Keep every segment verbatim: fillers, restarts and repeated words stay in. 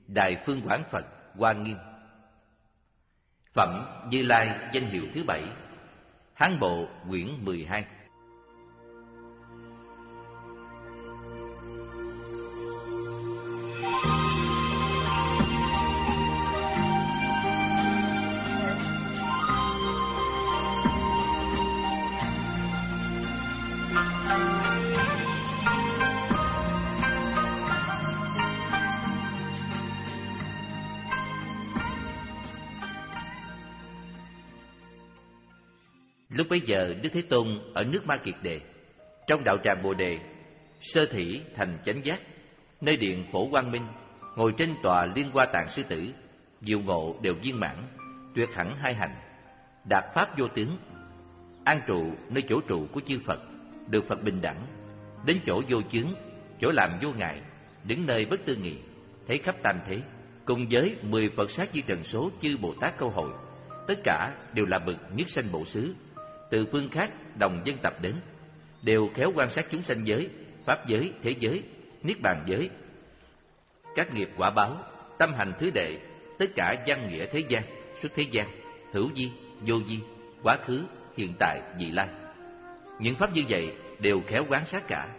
Đại Phương Quảng Phật Hoa Nghiêm. Phẩm Như Lai danh hiệu thứ bảy. Hán Bộ quyển mười hai. Lúc bấy giờ Đức Thế Tôn ở nước Ma Kiệt Đề, trong đạo tràng Bồ Đề, sơ thỉ thành chánh giác, nơi điện Phổ Quang Minh, ngồi trên tòa Liên Hoa Tạng Sư Tử, diệu ngộ đều viên mãn, tuyệt hẳn hai hành, đạt pháp vô tướng, an trụ nơi chỗ trụ của chư Phật, được Phật bình đẳng, đến chỗ vô chướng, chỗ làm vô ngại, đứng nơi bất tư nghị, thấy khắp tam thế, cùng với mười Phật sát di trần số chư Bồ Tát câu hội, tất cả đều là bậc nhất sanh Bổ Xứ, từ phương khác đồng dân tập đến, đều khéo quan sát chúng sanh giới, pháp giới, thế giới, niết bàn giới, các nghiệp quả báo, tâm hành thứ đệ, tất cả văn nghĩa thế gian, xuất thế gian, hữu vi, vô vi, quá khứ, hiện tại, vị lai. Những pháp như vậy đều khéo quan sát cả.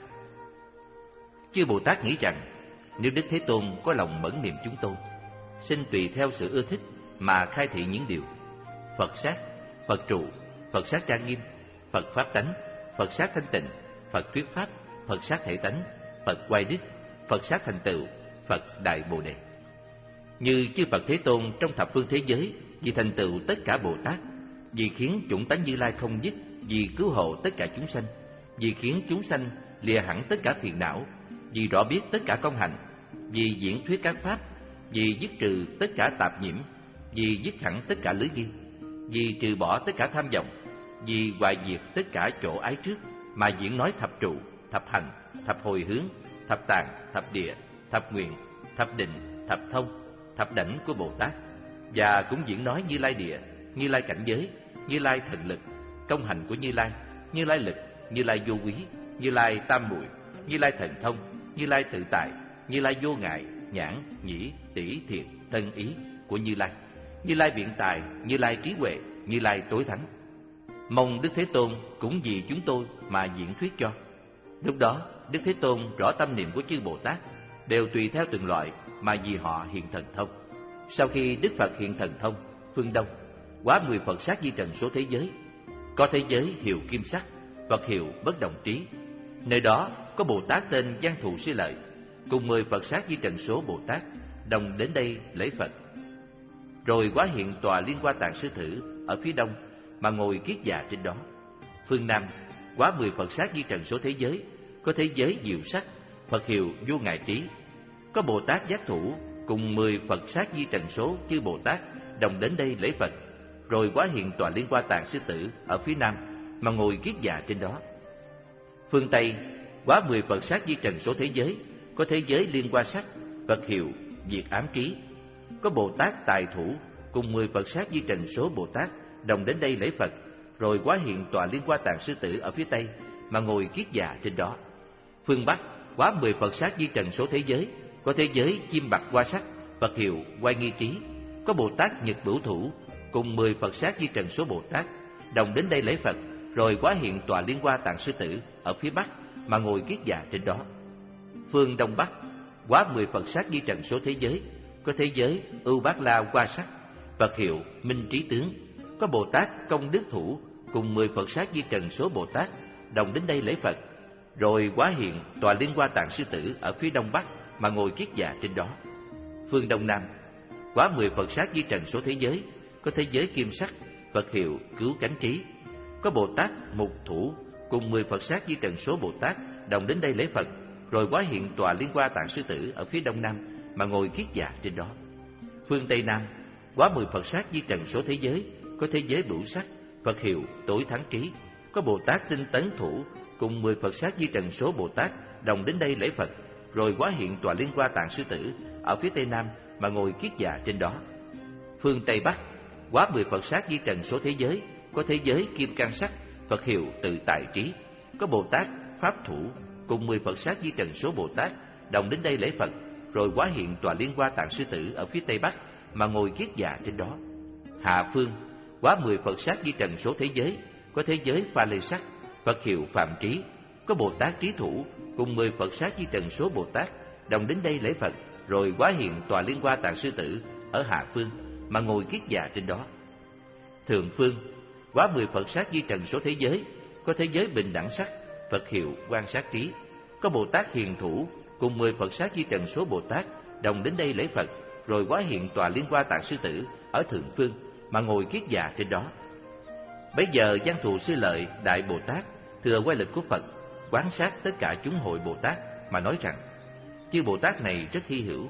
Chư Bồ Tát nghĩ rằng, nếu Đức Thế Tôn có lòng mẫn niệm chúng tôi, xin tùy theo sự ưa thích mà khai thị những điều Phật sát, Phật trụ, Phật sát trang nghiêm, Phật pháp tánh, Phật sát thanh tịnh, Phật thuyết pháp, Phật sát thể tánh, Phật oai đức, Phật sát thành tựu, Phật đại Bồ Đề. Như chư Phật Thế Tôn trong thập phương thế giới, vì thành tựu tất cả Bồ Tát, vì khiến chủng tánh Như Lai không dứt, vì cứu hộ tất cả chúng sanh, vì khiến chúng sanh lìa hẳn tất cả phiền não, vì rõ biết tất cả công hành, vì diễn thuyết các pháp, vì dứt trừ tất cả tạp nhiễm, vì dứt hẳn tất cả lưới ghi, vì trừ bỏ tất cả tham vọng, vì hoại diệt tất cả chỗ ái trước, mà diễn nói thập trụ, thập hành, thập hồi hướng, thập tạng, thập địa, thập nguyện, thập định, thập thông, thập đảnh của Bồ Tát, và cũng diễn nói Như Lai địa, Như Lai cảnh giới, Như Lai thần lực, công hành của Như Lai, Như Lai lực, Như Lai vô quý, Như Lai tam muội, Như Lai thần thông, Như Lai tự tại, Như Lai vô ngại, nhãn, nhĩ, tỷ, thiệt, thân ý của Như Lai, Như Lai biện tài, Như Lai trí huệ, Như Lai tối thắng. Mong Đức Thế Tôn cũng vì chúng tôi mà diễn thuyết cho. Lúc đó Đức Thế Tôn rõ tâm niệm của chư Bồ Tát, đều tùy theo từng loại mà vì họ hiện thần thông. Sau khi Đức Phật hiện thần thông, phương Đông quá mười Phật sát di trần số thế giới, có thế giới hiệu kim sắc, Phật hiệu bất đồng trí. Nơi đó có Bồ Tát tên Văn Thù Sư Lợi, cùng mười Phật sát di trần số Bồ Tát đồng đến đây lễ Phật. Rồi quá hiện tòa Liên Hoa Tạng Sư Tử ở phía đông mà ngồi kiết già trên đó. Phương Nam quá mười Phật sát di trần số thế giới, có thế giới diệu sắc, Phật hiệu vô ngại trí. Có Bồ Tát Giác Thủ cùng mười Phật sát di trần số chư Bồ Tát đồng đến đây lễ Phật. Rồi quá hiện tòa Liên Hoa Tạng Sư Tử ở phía nam mà ngồi kiết già trên đó. Phương Tây quá mười Phật sát di trần số thế giới, có thế giới Liên Hoa Sắc, Phật hiệu diệt ám trí. Có Bồ Tát Tài Thủ cùng mười Phật sát di trần số Bồ Tát đồng đến đây lễ Phật. Rồi quá hiện tòa Liên Hoa Tạng Sư Tử ở phía tây mà ngồi kiết già trên đó. Phương Bắc quá mười Phật sát di trần số thế giới, có thế giới Chim Bạc Hoa Sắc, Phật hiệu Oai Nghi Trí. Có Bồ Tát Nhật Bửu Thủ cùng mười Phật sát di trần số Bồ Tát đồng đến đây lễ Phật. Rồi quá hiện tòa Liên Hoa Tạng Sư Tử ở phía bắc mà ngồi kiết già trên đó. Phương Đông Bắc quá mười Phật sát di trần số thế giới, có thế giới Ưu Bát La Hoa Sắc, Phật hiệu Minh Trí Tướng. Có Bồ Tát Công Đức Thủ cùng mười Phật sát di trần số Bồ Tát đồng đến đây lễ Phật. Rồi quá hiện tòa Liên Hoa Tạng Sư Tử ở phía đông bắc mà ngồi kiết già trên đó. Phương Đông Nam quá mười Phật sát di trần số thế giới, có thế giới Kim Sắc, Phật hiệu Cứu Cánh Trí. Có Bồ Tát Mục Thủ cùng mười Phật sát di trần số Bồ Tát đồng đến đây lễ Phật. Rồi quá hiện tòa Liên Hoa Tạng Sư Tử ở phía đông nam mà ngồi kiết già trên đó. Phương Tây Nam quá mười Phật sát di trần số thế giới, có thế giới Bửu Sắc, Phật hiệu Tối Thắng Trí. Có Bồ Tát Tinh Tấn Thủ cùng mười Phật sát di trần số Bồ Tát đồng đến đây lễ Phật. Rồi quá hiện tòa Liên Hoa Tạng Sư Tử ở phía tây nam mà ngồi kiết già trên đó. Phương Tây Bắc quá mười Phật sát di trần số thế giới, có thế giới Kim Cang Sắc, Phật hiệu Tự Tại Trí. Có Bồ Tát Pháp Thủ cùng mười Phật sát di trần số Bồ Tát đồng đến đây lễ Phật. rồi hóa hiện tòa Liên Hoa Tạng Sư Tử ở phía tây bắc mà ngồi kiết già trên đó. Hạ phương hóa mười Phật sát di trần số thế giới, có thế giới Pha Lê Sắc, Phật hiệu Phạm Trí, có Bồ Tát Trí Thủ cùng mười Phật sát di trần số Bồ Tát đồng đến đây lễ Phật, rồi hóa hiện tòa Liên Hoa Tạng Sư Tử ở hạ phương mà ngồi kiết già trên đó. Thượng phương hóa mười Phật sát di trần số thế giới, có thế giới Bình Đẳng Sắc, Phật hiệu Quan Sát Trí, có Bồ Tát Hiền Thủ cùng mười Phật sát di trần số Bồ Tát đồng đến đây lễ Phật, rồi hóa hiện tòa Liên Hoa Tạng Sư Tử ở thượng phương mà ngồi kiết già trên đó. Bấy giờ Văn Thù Sư Lợi Đại Bồ Tát thừa quay lực của Phật, quan sát tất cả chúng hội Bồ Tát mà nói rằng: chư Bồ Tát này rất hy hữu.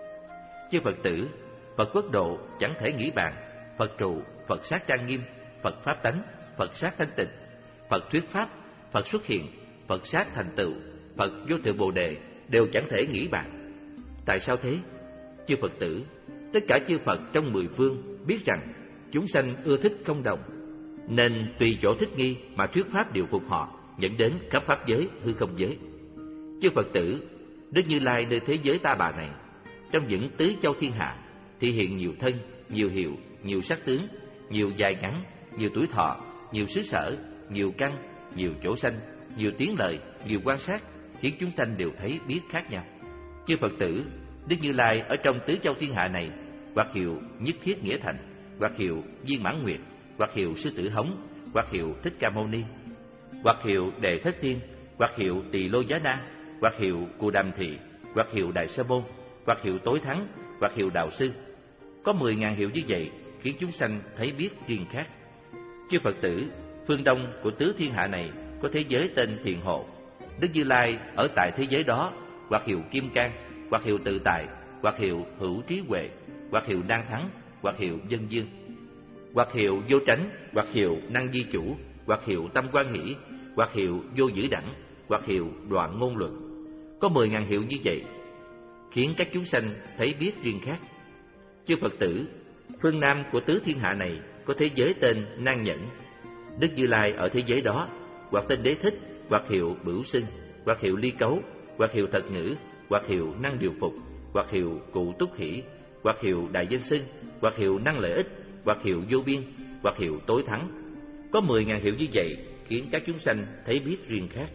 Chư Phật tử, Phật quốc độ chẳng thể nghĩ bàn, Phật trụ, Phật sát trang nghiêm, Phật pháp tánh, Phật sát thanh tịnh, Phật thuyết pháp, Phật xuất hiện, Phật sát thành tựu, Phật vô thượng Bồ đề đều chẳng thể nghĩ bàn. Tại sao thế? Chư Phật tử, tất cả chư Phật trong mười phương biết rằng chúng sanh ưa thích công đồng, nên tùy chỗ thích nghi mà thuyết pháp điều phục họ, dẫn đến khắp pháp giới, hư không giới. Chư Phật tử, Đức Như Lai nơi thế giới Ta Bà này, trong những tứ châu thiên hạ, thị hiện nhiều thân, nhiều hiệu, nhiều sắc tướng, nhiều dài ngắn, nhiều tuổi thọ, nhiều xứ sở, nhiều căn, nhiều chỗ sanh, nhiều tiếng lời, nhiều quan sát, khiến chúng sanh đều thấy biết khác nhau. Chư Phật tử, Đức Như Lai ở trong tứ châu thiên hạ này, hoặc hiệu Nhất Thiết Nghĩa Thành, hoặc hiệu Viên Mãn Nguyệt, hoặc hiệu Sư Tử Hống, hoặc hiệu Thích Ca Mâu Ni, hoặc hiệu Đệ Thất Tiên, hoặc hiệu Tỳ Lô Giá Na, hoặc hiệu Cù Đàm Thị, hoặc hiệu Đại Sơ Môn, hoặc hiệu Tối Thắng, hoặc hiệu Đạo Sư. Có mười ngàn hiệu như vậy, khiến chúng sanh thấy biết riêng khác. Chư Phật tử, phương đông của tứ thiên hạ này có thế giới tên Thiện Hộ. Đức Như Lai ở tại thế giới đó, hoặc hiệu Kim Cang, hoặc hiệu Tự Tại, hoặc hiệu Hữu Trí Huệ, hoặc hiệu Năng Thắng, hoặc hiệu Dân Dương, hoặc hiệu Vô Tránh, hoặc hiệu Năng Di Chủ, hoặc hiệu Tâm Quan Hỷ, hoặc hiệu Vô Dữ Đẳng, hoặc hiệu Đoạn Ngôn Luận. Có mười ngàn hiệu như vậy, khiến các chúng sanh thấy biết riêng khác. Chư Phật tử, phương nam của tứ thiên hạ này có thế giới tên Nan Nhẫn. Đức Như Lai ở thế giới đó, hoặc tên Đế Thích, hoặc hiệu Bửu Xưng, hoặc hiệu Ly Cấu, hoặc hiệu Thật Ngữ, hoặc hiệu Năng Điều Phục, hoặc hiệu Cụ Túc Hỷ, hoặc hiệu Đại Danh Xưng, hoặc hiệu Năng Lợi Ích, hoặc hiệu Vô Biên, hoặc hiệu Tối Thắng. Có mười ngàn hiệu như vậy, khiến các chúng sanh thấy biết riêng khác.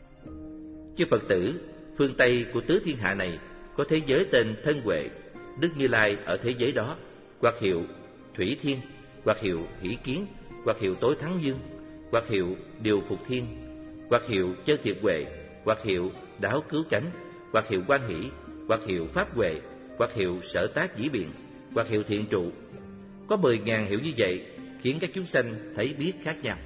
Chư Phật tử, phương Tây của tứ thiên hạ này có thế giới tên Thân Huệ. Đức Như Lai ở thế giới đó, hoặc hiệu Thủy Thiên, hoặc hiệu Hỷ Kiến, hoặc hiệu Tối Thắng Dương, hoặc hiệu Điều Phục Thiên, hoặc hiệu Chân Thiệt Huệ, hoặc hiệu Đáo Cứu Cánh, hoặc hiệu Quan Hỷ, hoặc hiệu Pháp Huệ, hoặc hiệu Sở Tác Dĩ Biện, hoặc hiệu Thiện Trụ. Có mười ngàn hiệu như vậy, khiến các chúng sanh thấy biết khác nhau.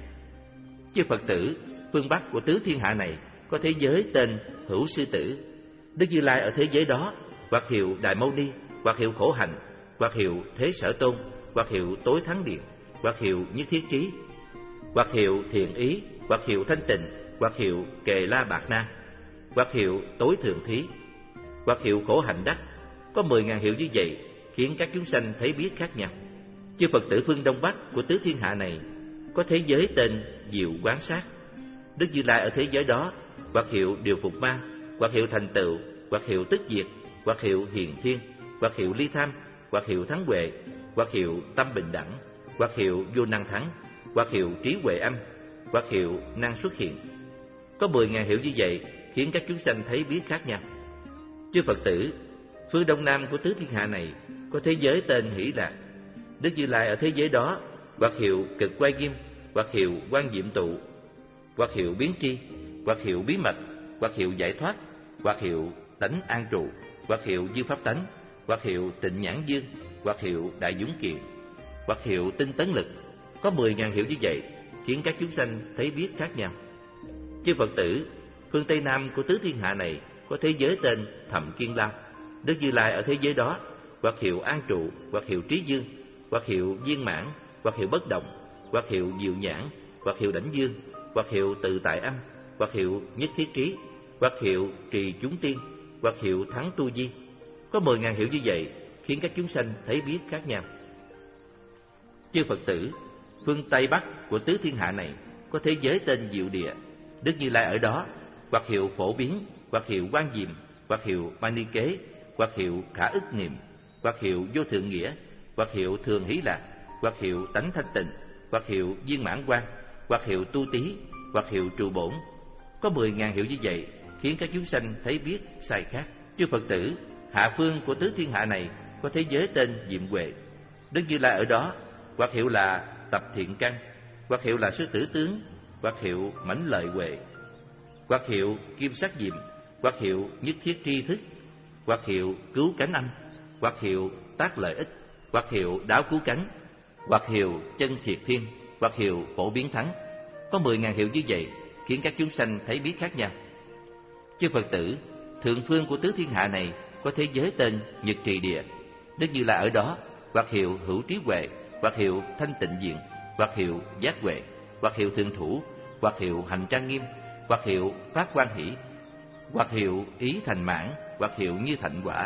Chư Phật tử, phương Bắc của tứ thiên hạ này có thế giới tên Hữu Sư Tử. Đức Như Lai ở thế giới đó, hoặc hiệu Đại Mâu Ni, hoặc hiệu Khổ Hạnh, hoặc hiệu Thế Sở Tôn, hoặc hiệu Tối Thắng Điện, hoặc hiệu Nhất Thiết Trí, hoặc hiệu Thiện Ý, hoặc hiệu Thanh Tịnh, hoặc hiệu Kề La Bạc Na, hoặc hiệu Tối Thượng Thí, hoặc hiệu Khổ Hạnh Đắc. Có mười ngàn hiệu như vậy, khiến các chúng sanh thấy biết khác nhau. Chư Phật tử phương Đông Bắc của tứ thiên hạ này có thế giới tên Diệu Quán Sát. Đức Như Lai ở thế giới đó, hoặc hiệu Điều Phục Ma, hoặc hiệu Thành Tựu, hoặc hiệu Tức Diệt, hoặc hiệu Hiền Thiên, hoặc hiệu Ly Tham, hoặc hiệu Thắng Huệ, hoặc hiệu Tâm Bình Đẳng, hoặc hiệu Vô Năng Thắng, hoặc hiệu Trí Huệ Âm, hoặc hiệu Năng Xuất Hiện. Có mười ngàn hiệu như vậy, khiến các chúng sanh thấy biết khác nhau. Chư Phật tử, phương Đông Nam của tứ thiên hạ này có thế giới tên Hỷ Lạc. Đức Như Lai ở thế giới đó, hoặc hiệu Cực Quay Nghiêm, hoặc hiệu Quan Diệm Tụ, hoặc hiệu Biến Tri, hoặc hiệu Bí Mật, hoặc hiệu Giải Thoát, hoặc hiệu Tánh An Trụ, hoặc hiệu Dư Pháp Tánh, hoặc hiệu Tịnh Nhãn Dương, hoặc hiệu Đại Dũng Kiện, hoặc hiệu Tinh Tấn Lực. Có mười ngàn hiệu như vậy, khiến các chúng sanh thấy biết khác nhau. Chư Phật tử, phương Tây Nam của tứ thiên hạ này có thế giới tên Thậm Kiên Lao. Đức Như Lai ở thế giới đó, hoặc hiệu An Trụ, hoặc hiệu Trí Dương, hoặc hiệu Viên Mãn, hoặc hiệu Bất Động, hoặc hiệu Diệu Nhãn, hoặc hiệu Đảnh Dương, hoặc hiệu Tự Tại Âm, hoặc hiệu Nhất Thiết Trí, hoặc hiệu Trì Chúng Tiên, hoặc hiệu Thắng Tu Di. Có mười ngàn hiệu như vậy, khiến các chúng sanh thấy biết khác nhau. Chư Phật tử, phương Tây Bắc của tứ thiên hạ này có thế giới tên Diệu Địa. Đức Như Lai ở đó, hoặc hiệu Phổ Biến, hoặc hiệu Quan Diệm, hoặc hiệu Mani Kế, hoặc hoặc hiệu khả ức niệm, hoặc hiệu vô thượng nghĩa, hoặc hiệu thường hỷ lạc, hoặc hiệu tánh thanh tịnh, hoặc hiệu viên mãn quan, hoặc hiệu tu tí, hoặc hiệu trụ bổn. Có mười ngàn hiệu như vậy, khiến các chúng sanh thấy biết sai khác. Chư Phật tử, hạ phương của tứ thiên hạ này có thế giới tên Diệm Huệ. Đức Như Lai ở đó, hoặc hiệu là tập thiện căn, hoặc hiệu là sư tử tướng, hoặc hiệu mãnh lợi huệ, hoặc hiệu kim sắc diệm, hoặc hiệu nhất thiết tri thức, hoặc hiệu cứu cánh âm, hoặc hiệu tác lợi ích, hoặc hiệu đáo cứu cánh, hoặc hiệu chân thiệt thiên, hoặc hiệu phổ biến thắng. Có mười ngàn hiệu như vậy, khiến các chúng sanh thấy biết khác nhau. Chư Phật tử, thượng phương của tứ thiên hạ này có thế giới tên Nhật Trì Địa. Đức Như Lai ở đó, hoặc hiệu hữu trí huệ, hoặc hiệu thanh tịnh diện, hoặc hiệu giác huệ, hoặc hiệu thượng thủ, hoặc hiệu hành trang nghiêm, hoặc hiệu phát quan hỷ, hoặc hiệu ý thành mãn, hoặc hiệu như thạnh quả,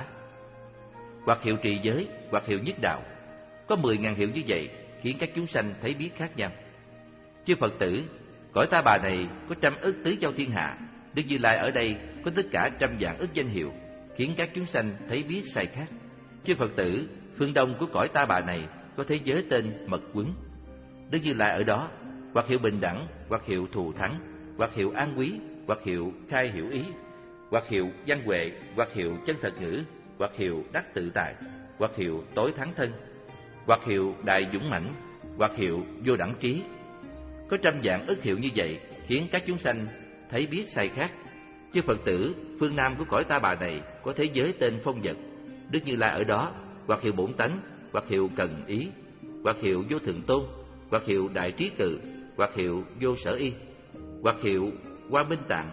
hoặc hiệu trì giới, hoặc hiệu nhất đạo. Có mười ngàn hiệu như vậy, khiến các chúng sanh thấy biết khác nhau. Chư Phật tử, cõi Ta Bà này có trăm ức tứ châu thiên hạ. Đức Như Lai ở đây có tất cả trăm vạn ức danh hiệu, khiến các chúng sanh thấy biết sai khác. Chư Phật tử, phương đông của cõi Ta Bà này có thế giới tên Mật Quấn. Đức Như Lai ở đó, hoặc hiệu bình đẳng, hoặc hiệu thù thắng, hoặc hiệu an quý, hoặc hiệu khai hiểu ý, hoặc hiệu văn huệ, hoặc hiệu chân thật ngữ, hoặc hiệu đắc tự tại, hoặc hiệu tối thắng thân, hoặc hiệu đại dũng mãnh, hoặc hiệu vô đẳng trí. Có trăm vạn ức hiệu như vậy, khiến các chúng sanh thấy biết sai khác. Chư Phật tử, phương nam của cõi Ta Bà này có thế giới tên Phong Vật. Đức Như Lai ở đó, hoặc hiệu bổn tánh, hoặc hiệu cần ý, hoặc hiệu vô thượng tôn, hoặc hiệu đại trí cự, hoặc hiệu vô sở y, hoặc hiệu Quang Minh Tạng,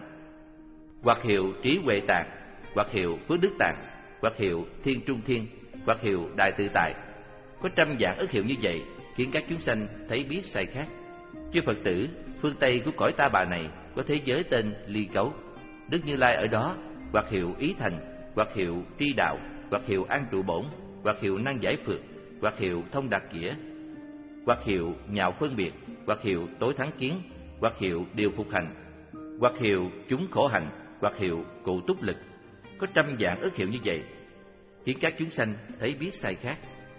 hoặc hiệu trí huệ tạng, hoặc hiệu phước đức tạng, hoặc hiệu thiên trung thiên, hoặc hiệu đại tự tại. Có trăm vạn ức hiệu như vậy, khiến các chúng sanh thấy biết sai khác. Chư Phật tử, phương tây của cõi Ta Bà này có thế giới tên Ly Cấu. Đức Như Lai ở đó, hoặc hiệu ý thành, hoặc hiệu tri đạo, hoặc hiệu an trụ bổn, hoặc hiệu năng giải phượt, hoặc hiệu thông đạt nghĩa, hoặc hiệu nhạo phân biệt, hoặc hiệu tối thắng kiến, hoặc hiệu điều phục hành, hoặc hiệu chúng khổ hành, hoặc hiệu cụ túc lực. Có trăm vạn ức hiệu như vậy, khiến các chúng sanh thấy biết sai khác.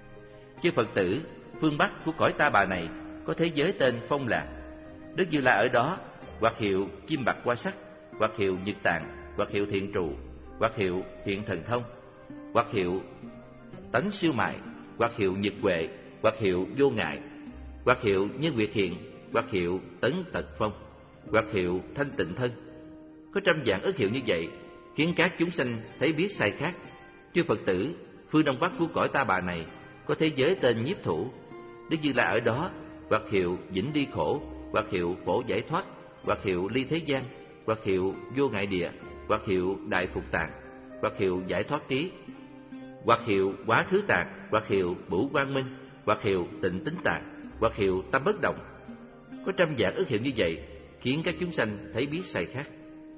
Chư Phật tử, phương bắc của cõi Ta Bà này có thế giới tên Phong Lạc. Đức Như Lai ở đó, hoặc hiệu chim bạc qua sắc, hoặc hiệu nhật tạng, hoặc hiệu thiện trụ, hoặc hiệu hiện thần thông, hoặc hiệu tánh siêu mại, hoặc hiệu nhật huệ, hoặc hiệu vô ngại, hoặc hiệu nhân nguyệt hiện, hoặc hiệu tấn tật phong, hoặc hiệu thanh tịnh thân. Có trăm vạn ức hiệu như vậy, khiến các chúng sanh thấy biết sai khác. Chư Phật tử, phương đông bắc của cõi Ta Bà này có thế giới tên Nhiếp Thủ. Đức Như Lai ở đó, hoặc hiệu vĩnh đi khổ, hoặc hiệu phổ giải thoát, hoặc hiệu ly thế gian, hoặc hiệu vô ngại địa, hoặc hiệu đại phục tạng, hoặc hiệu giải thoát trí, hoặc hiệu quá khứ tạng, hoặc hiệu bửu quang minh, hoặc hiệu tịnh tính tạng, hoặc hiệu tâm bất động. Có trăm vạn ức hiệu như vậy, khiến các chúng sanh thấy biết sai khác.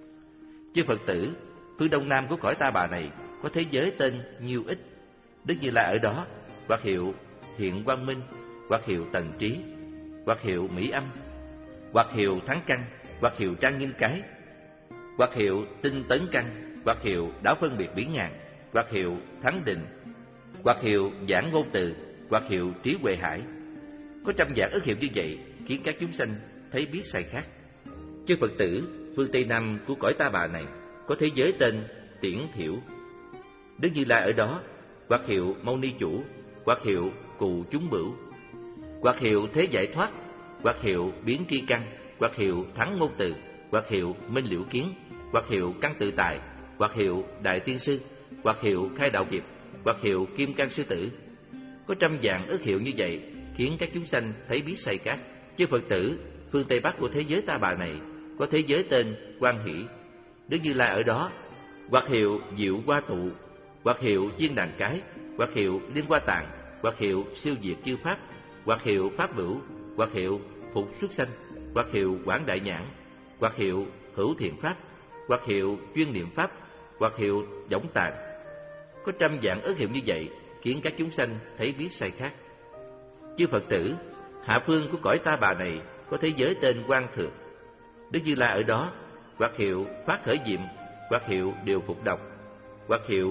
Chư Phật tử, phương đông nam của cõi Ta Bà này có thế giới tên Nhiêu Ích. Đức Như Lai ở đó, hoặc hiệu hiện quang minh, hoặc hiệu tần trí, hoặc hiệu mỹ âm, hoặc hiệu thắng căn, hoặc hiệu trang nghiêm cái, hoặc hiệu tinh tấn căn, hoặc hiệu đáo phân biệt biến ngàn, hoặc hiệu thắng định, hoặc hiệu giảng ngôn từ, hoặc hiệu trí huệ hải. Có trăm vạn ức hiệu như vậy, khiến các chúng sanh thấy biết sai khác. Chư Phật tử, phương tây nam của cõi Ta Bà này có thế giới tên Tiễn Thiểu. Đức Như Lai ở đó, hoặc hiệu Mâu Ni Chủ, hoặc hiệu Cù Chúng Bửu, hoặc hiệu Thế Giải Thoát, hoặc hiệu Biến Tri Căn, hoặc hiệu Thắng Ngôn Từ, hoặc hiệu Minh Liễu Kiến, hoặc hiệu Căn Tự Tại, hoặc hiệu Đại Tiên Sư, hoặc hiệu Khai Đạo Nghiệp, hoặc hiệu Kim Cang Sư Tử. Có trăm vạn ức hiệu như vậy, khiến các chúng sanh thấy biết sai khác. Chư Phật tử, phương tây bắc của thế giới Ta Bà này có thế giới tên Quan Hỷ. Đức Như Lai ở đó, hoặc hiệu Diệu Hoa Tụ, hoặc hiệu Viên Đàn Cái, hoặc hiệu Liên Hoa Tạng, hoặc hiệu Siêu Diệt Chư Pháp, hoặc hiệu Pháp Bửu, hoặc hiệu Phục Xuất Sanh, hoặc hiệu Quảng Đại Nhãn, hoặc hiệu Hữu Thiện Pháp, hoặc hiệu Chuyên Niệm Pháp, hoặc hiệu Võng Tạng. Có trăm vạn ức hiệu như vậy, khiến các chúng sanh thấy biết sai khác. Chư Phật tử, hạ phương của cõi Ta Bà này có thế giới tên Quang Thượng. Đức Như Lai ở đó, hoặc hiệu Phát Khởi Diệm, hoặc hiệu Điều Phục Độc, hoặc hiệu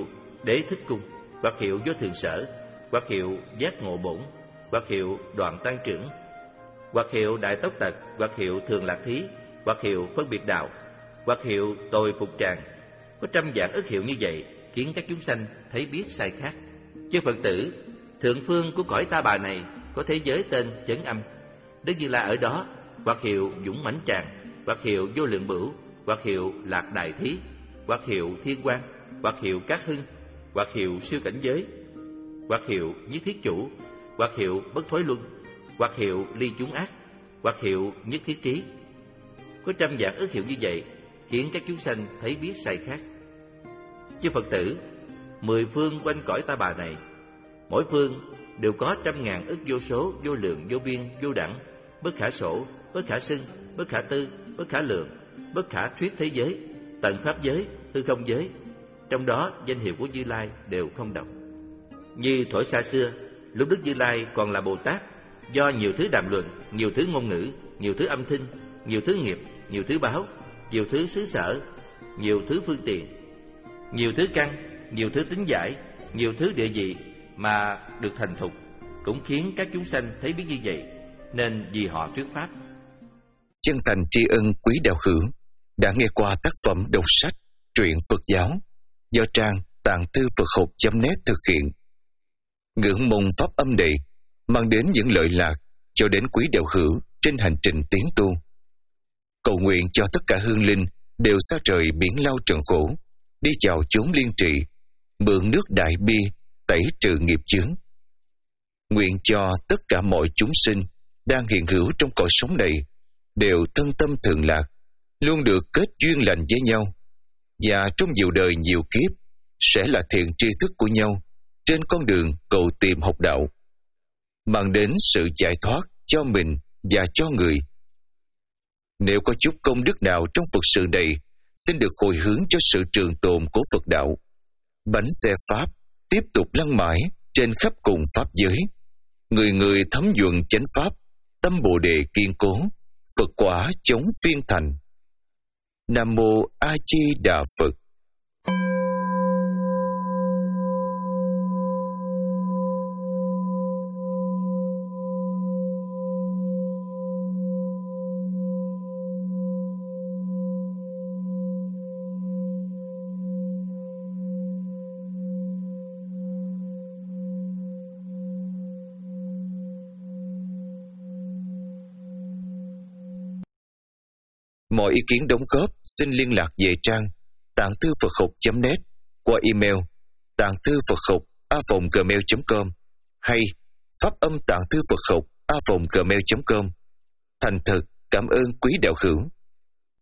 Đế Thích Cung, hoặc hiệu Vô Thường Sở, hoặc hiệu Giác Ngộ Bổn, hoặc hiệu Đoạn Tăng Trưởng, hoặc hiệu Đại Tốc Tật, hoặc hiệu Thường Lạc Thí, hoặc hiệu Phân Biệt Đạo, hoặc hiệu Tồi Phục Tràng. Có trăm dạng ức hiệu như vậy, khiến các chúng sanh thấy biết sai khác. Chư Phật tử, thượng phương của cõi Ta Bà này có thế giới tên Chấn Âm. Đức Như Lai ở đó, hoặc hiệu Dũng Mãnh Tràng, hoặc hiệu Vô Lượng Bửu, hoặc hiệu Lạc Đại Thí, hoặc hiệu Thiên Quang, hoặc hiệu Cát Hưng, hoặc hiệu Siêu Cảnh Giới, hoặc hiệu Nhất Thiết Chủ, hoặc hiệu Bất Thối Luân, hoặc hiệu Ly Chúng Ác, hoặc hiệu Nhất Thiết Trí. Có trăm dạng ức hiệu như vậy, khiến các chúng sanh thấy biết sai khác. Chư Phật tử, mười phương quanh cõi Ta Bà này, mỗi phương đều có trăm ngàn ức vô số, vô lượng, vô biên, vô đẳng, bất khả sổ, bất khả xưng, bất khả tư, bất khả lượng, bất khả thuyết thế giới, tận pháp giới, hư không giới. Trong đó danh hiệu của Như Lai đều không đồng. Như thuở xa xưa, lúc Đức Như Lai còn là Bồ Tát, do nhiều thứ đàm luận, nhiều thứ ngôn ngữ, nhiều thứ âm thanh, nhiều thứ nghiệp, nhiều thứ báo, nhiều thứ xứ sở, nhiều thứ phương tiện, nhiều thứ căn, nhiều thứ tính giải, nhiều thứ địa vị mà được thành thục, cũng khiến các chúng sanh thấy biết như vậy, nên vì họ thuyết pháp. Chân thành tri ân quý đạo hữu đã nghe qua tác phẩm đọc sách truyện Phật giáo do trang tạng thư Phật học chấm net thực hiện. Ngưỡng mong pháp âm này mang đến những lợi lạc cho đến quý đạo hữu trên hành trình tiến tu. Cầu nguyện cho tất cả hương linh đều xa trời biển lao trần khổ, đi vào chốn liên trị, mượn nước đại bi tẩy trừ nghiệp chướng. Nguyện cho tất cả mọi chúng sinh đang hiện hữu trong cõi sống này đều thân tâm thường lạc, luôn được kết duyên lành với nhau, và trong nhiều đời nhiều kiếp sẽ là thiện tri thức của nhau trên con đường cầu tìm học đạo, mang đến sự giải thoát cho mình và cho người. Nếu có chút công đức nào trong Phật sự này, xin được hồi hướng cho sự trường tồn của Phật đạo. Bánh xe Pháp tiếp tục lăn mãi trên khắp cùng Pháp giới. Người người thấm nhuận chánh Pháp, tâm Bồ Đề kiên cố, Phật quả chống phiên thành. Nam Mô A Di Đà Phật. Mọi ý kiến đóng góp xin liên lạc về trang tạng thư Phật học chấm net qua email tạng thư Phật học a vòng gmail chấm com hay pháp âm tạng thư Phật học a vòng gmail chấm com. Thành thật cảm ơn quý đạo hữu.